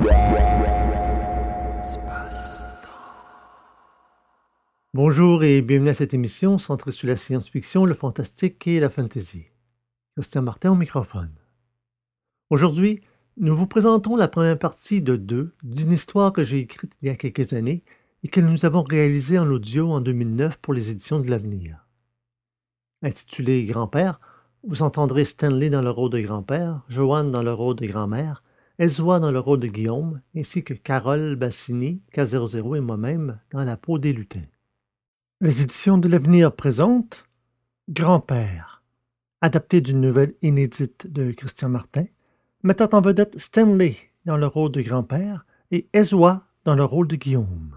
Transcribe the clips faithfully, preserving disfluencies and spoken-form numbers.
Bonjour et bienvenue à cette émission centrée sur la science-fiction, le fantastique et la fantasy. Christian Martin au microphone. Aujourd'hui, nous vous présentons la première partie de deux d'une histoire que j'ai écrite il y a quelques années et que nous avons réalisée en audio en deux mille neuf pour les éditions de l'Avenir. Intitulée Grand-père, vous entendrez Stanley dans le rôle de grand-père, Joanne dans le rôle de grand-mère, Ezwa dans le rôle de Guillaume, ainsi que Carole Bassini, K zéro zéro et moi-même dans la peau des lutins. Les éditions de l'Avenir présentent Grand-père, adapté d'une nouvelle inédite de Christian Martin, mettant en vedette Stanley dans le rôle de grand-père et Ezwa dans le rôle de Guillaume.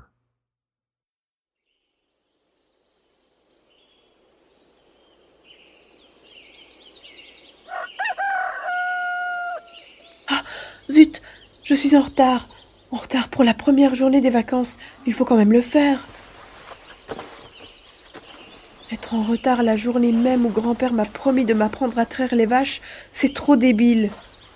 Ah, zut, je suis en retard. En retard pour la première journée des vacances. Il faut quand même le faire. Être en retard la journée même où grand-père m'a promis de m'apprendre à traire les vaches, c'est trop débile.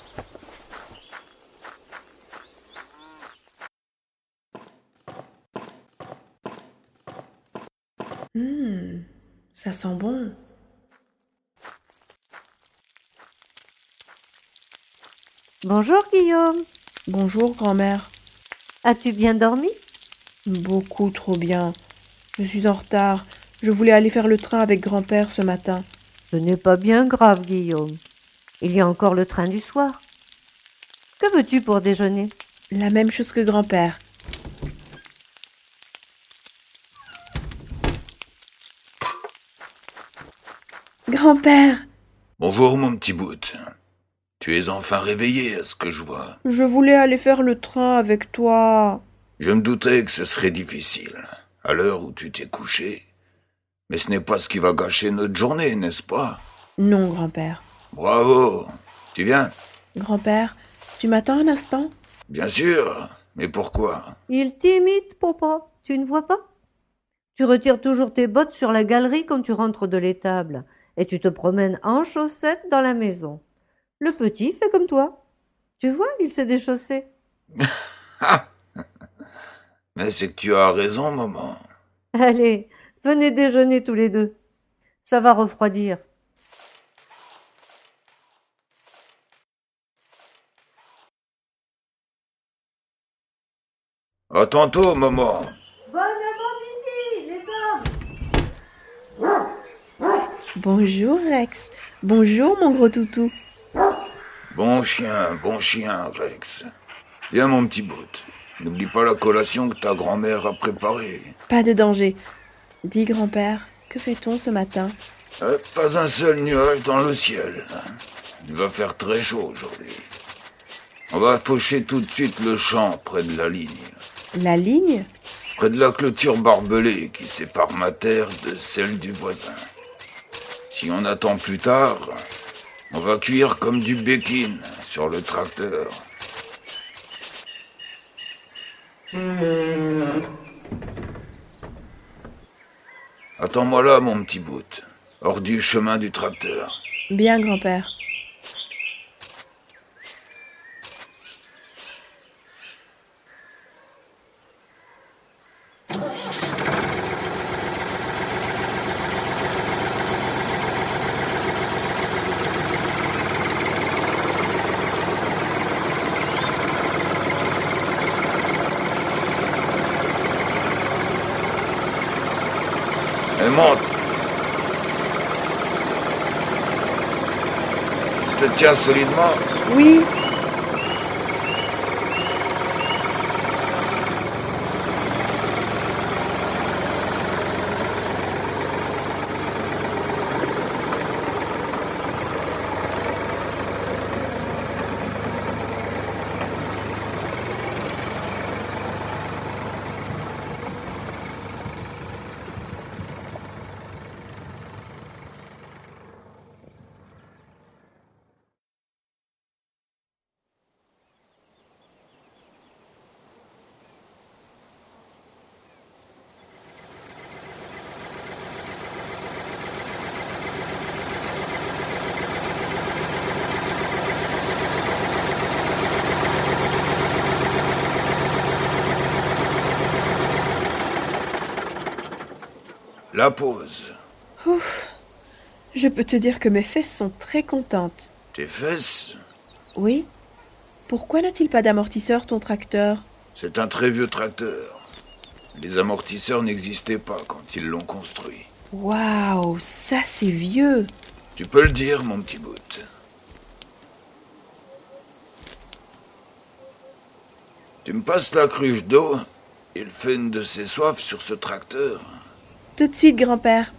Hum, ça sent bon. Bonjour Guillaume. Bonjour grand-mère. As-tu bien dormi? Beaucoup trop bien. Je suis en retard. Je voulais aller faire le train avec grand-père ce matin. Ce n'est pas bien grave, Guillaume. Il y a encore le train du soir. Que veux-tu pour déjeuner? La même chose que grand-père. Grand-père! Bonjour mon petit bout. Tu es enfin réveillé à ce que je vois. Je voulais aller faire le train avec toi. Je me doutais que ce serait difficile, à l'heure où tu t'es couché. Mais ce n'est pas ce qui va gâcher notre journée, n'est-ce pas? Non, grand-père. Bravo. Tu viens? Grand-père, tu m'attends un instant? Bien sûr. Mais pourquoi? Il t'imite, papa. Tu ne vois pas? Tu retires toujours tes bottes sur la galerie quand tu rentres de l'étable et tu te promènes en chaussettes dans la maison. Le petit fait comme toi. Tu vois, il s'est déchaussé. Mais c'est que tu as raison, maman. Allez, venez déjeuner tous les deux. Ça va refroidir. À tantôt, maman. Bon avant-midi, les hommes. Bonjour, Rex. Bonjour, mon gros toutou. Bon chien, bon chien, Rex. Viens, mon petit bout. N'oublie pas la collation que ta grand-mère a préparée. Pas de danger. Dis, grand-père, que fait-on ce matin? Euh, pas un seul nuage dans le ciel. Il va faire très chaud aujourd'hui. On va faucher tout de suite le champ près de la ligne. La ligne? Près de la clôture barbelée qui sépare ma terre de celle du voisin. Si on attend plus tard, on va cuire comme du bacon sur le tracteur. Attends-moi là, mon petit bout, hors du chemin du tracteur. Bien, grand-père. Elle monte. Tu te tiens solidement. Oui. La pause. Ouf. Je peux te dire que mes fesses sont très contentes. Tes fesses? Oui. Pourquoi n'a-t-il pas d'amortisseur, ton tracteur? C'est un très vieux tracteur. Les amortisseurs n'existaient pas quand ils l'ont construit. Waouh, ça c'est vieux. Tu peux le dire, mon petit bout. Tu me passes la cruche d'eau? Il fait une de ses soifs sur ce tracteur. Tout de suite, grand-père.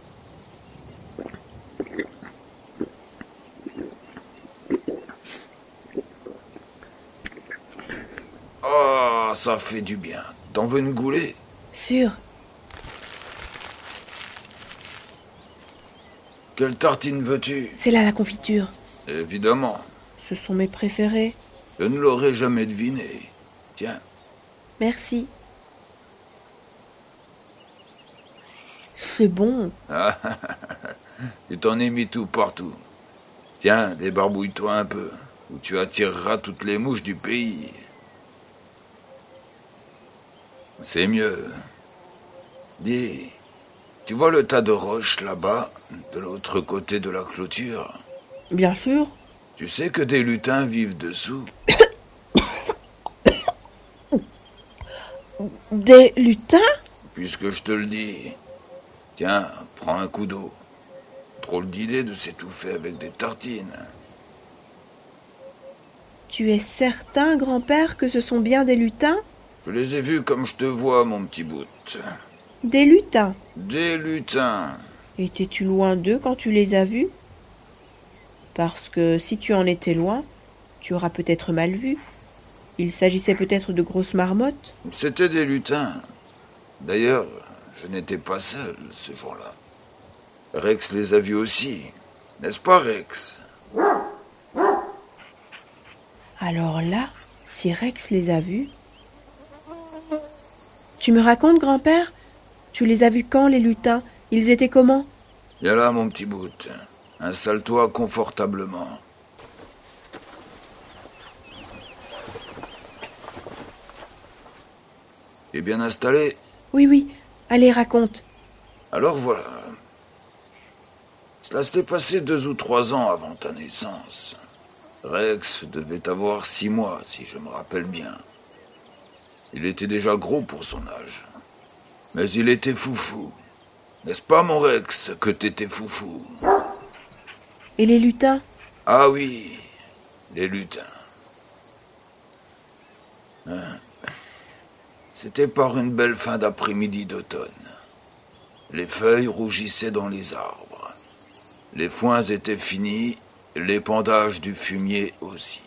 Oh, ça fait du bien. T'en veux une goulée? Sûr. Quelle tartine veux-tu? C'est là la confiture. Évidemment. Ce sont mes préférés. Je ne l'aurais jamais deviné. Tiens. Merci. C'est bon. Tu t'en es mis tout partout. Tiens, débarbouille-toi un peu, ou tu attireras toutes les mouches du pays. C'est mieux. Dis, tu vois le tas de roches là-bas, de l'autre côté de la clôture? Bien sûr. Tu sais que des lutins vivent dessous? Des lutins? Puisque je te le dis. Tiens, prends un coup d'eau. Drôle d'idée de s'étouffer avec des tartines. Tu es certain, grand-père, que ce sont bien des lutins? Je les ai vus comme je te vois, mon petit bout. Des lutins. Des lutins. Étais-tu loin d'eux quand tu les as vus? Parce que si tu en étais loin, tu auras peut-être mal vu. Il s'agissait peut-être de grosses marmottes. C'étaient des lutins. D'ailleurs, je n'étais pas seul ce jour-là. Rex les a vus aussi. N'est-ce pas, Rex? Alors là, si Rex les a vus... Tu me racontes, grand-père? Tu les as vus quand, les lutins? Ils étaient comment? Viens là, mon petit bout. Installe-toi confortablement. Tu es bien installé? Oui, oui. Allez, raconte. Alors voilà. Cela s'était passé deux ou trois ans avant ta naissance. Rex devait avoir six mois, si je me rappelle bien. Il était déjà gros pour son âge. Mais il était foufou. N'est-ce pas, mon Rex, que t'étais foufou? Et les lutins? Ah oui, les lutins. Hein? C'était par une belle fin d'après-midi d'automne. Les feuilles rougissaient dans les arbres. Les foins étaient finis, l'épandage du fumier aussi.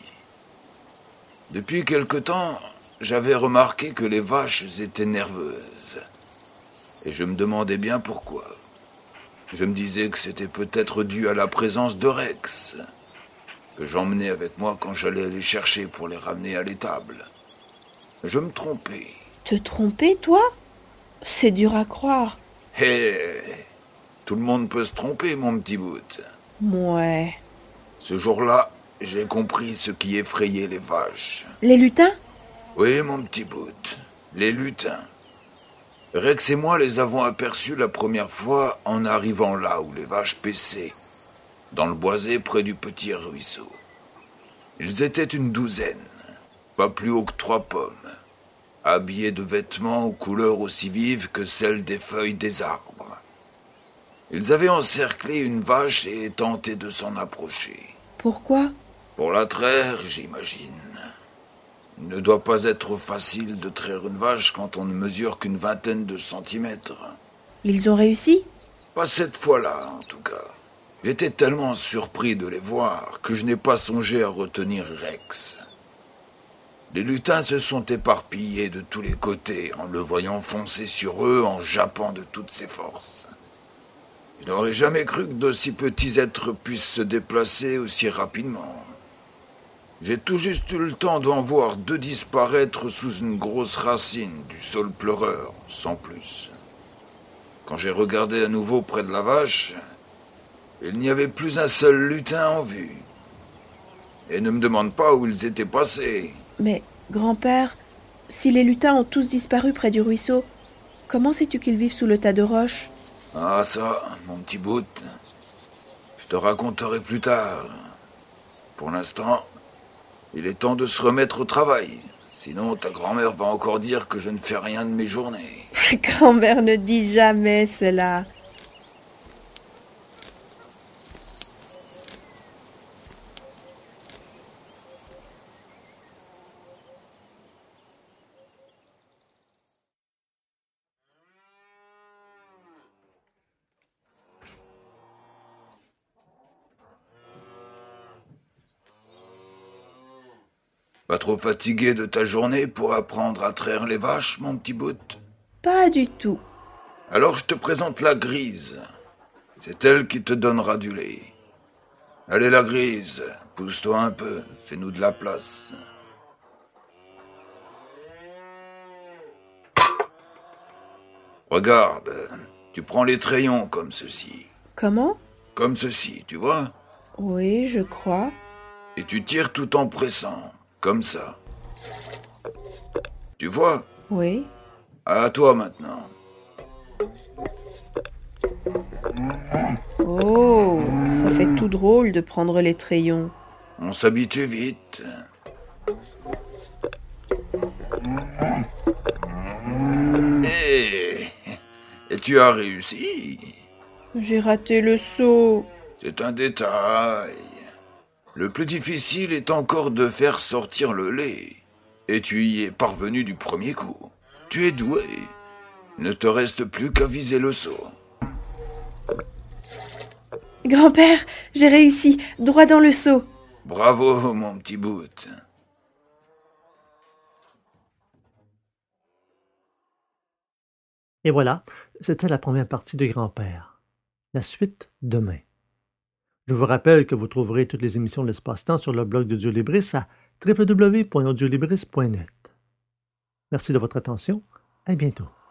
Depuis quelque temps, j'avais remarqué que les vaches étaient nerveuses. Et je me demandais bien pourquoi. Je me disais que c'était peut-être dû à la présence de Rex, que j'emmenais avec moi quand j'allais les chercher pour les ramener à l'étable. Je me trompais. Te tromper, toi? C'est dur à croire. Hé, tout le monde peut se tromper, mon petit bout. Mouais. Ce jour-là, j'ai compris ce qui effrayait les vaches. Les lutins? Oui, mon petit bout, les lutins. Rex et moi les avons aperçus la première fois en arrivant là où les vaches paissaient, dans le boisé près du petit ruisseau. Ils étaient une douzaine, pas plus haut que trois pommes, habillés de vêtements aux couleurs aussi vives que celles des feuilles des arbres. Ils avaient encerclé une vache et tenté de s'en approcher. Pourquoi? Pour la traire, j'imagine. Il ne doit pas être facile de traire une vache quand on ne mesure qu'une vingtaine de centimètres. Ils ont réussi? Pas cette fois-là, en tout cas. J'étais tellement surpris de les voir que je n'ai pas songé à retenir Rex. Les lutins se sont éparpillés de tous les côtés en le voyant foncer sur eux en jappant de toutes ses forces. Je n'aurais jamais cru que d'aussi petits êtres puissent se déplacer aussi rapidement. J'ai tout juste eu le temps d'en voir deux disparaître sous une grosse racine du saule pleureur, sans plus. Quand j'ai regardé à nouveau près de la vache, il n'y avait plus un seul lutin en vue. Et ne me demande pas où ils étaient passés. Mais, grand-père, si les lutins ont tous disparu près du ruisseau, comment sais-tu qu'ils vivent sous le tas de roches? Ah ça, mon petit bout, je te raconterai plus tard. Pour l'instant, il est temps de se remettre au travail. Sinon, ta grand-mère va encore dire que je ne fais rien de mes journées. Grand-mère ne dit jamais cela. Pas trop fatigué de ta journée pour apprendre à traire les vaches, mon petit bout? Pas du tout. Alors je te présente la Grise. C'est elle qui te donnera du lait. Allez la Grise, pousse-toi un peu, fais-nous de la place. Regarde, tu prends les trayons comme ceci. Comment? Comme ceci, tu vois? Oui, je crois. Et tu tires tout en pressant, comme ça. Tu vois? Oui. À toi maintenant. Oh, ça fait tout drôle de prendre les trayons. On s'habitue vite. Et... Et tu as réussi. J'ai raté le saut. C'est un détail. Le plus difficile est encore de faire sortir le lait. Et tu y es parvenu du premier coup. Tu es doué. Ne te reste plus qu'à viser le seau. Grand-père, j'ai réussi, droit dans le seau. Bravo, mon petit bout. Et voilà, c'était la première partie de Grand-père. La suite demain. Je vous rappelle que vous trouverez toutes les émissions de l'Espace-Temps sur le blog d'Audiolibris à w w w point audiolibris point net. Merci de votre attention. À bientôt.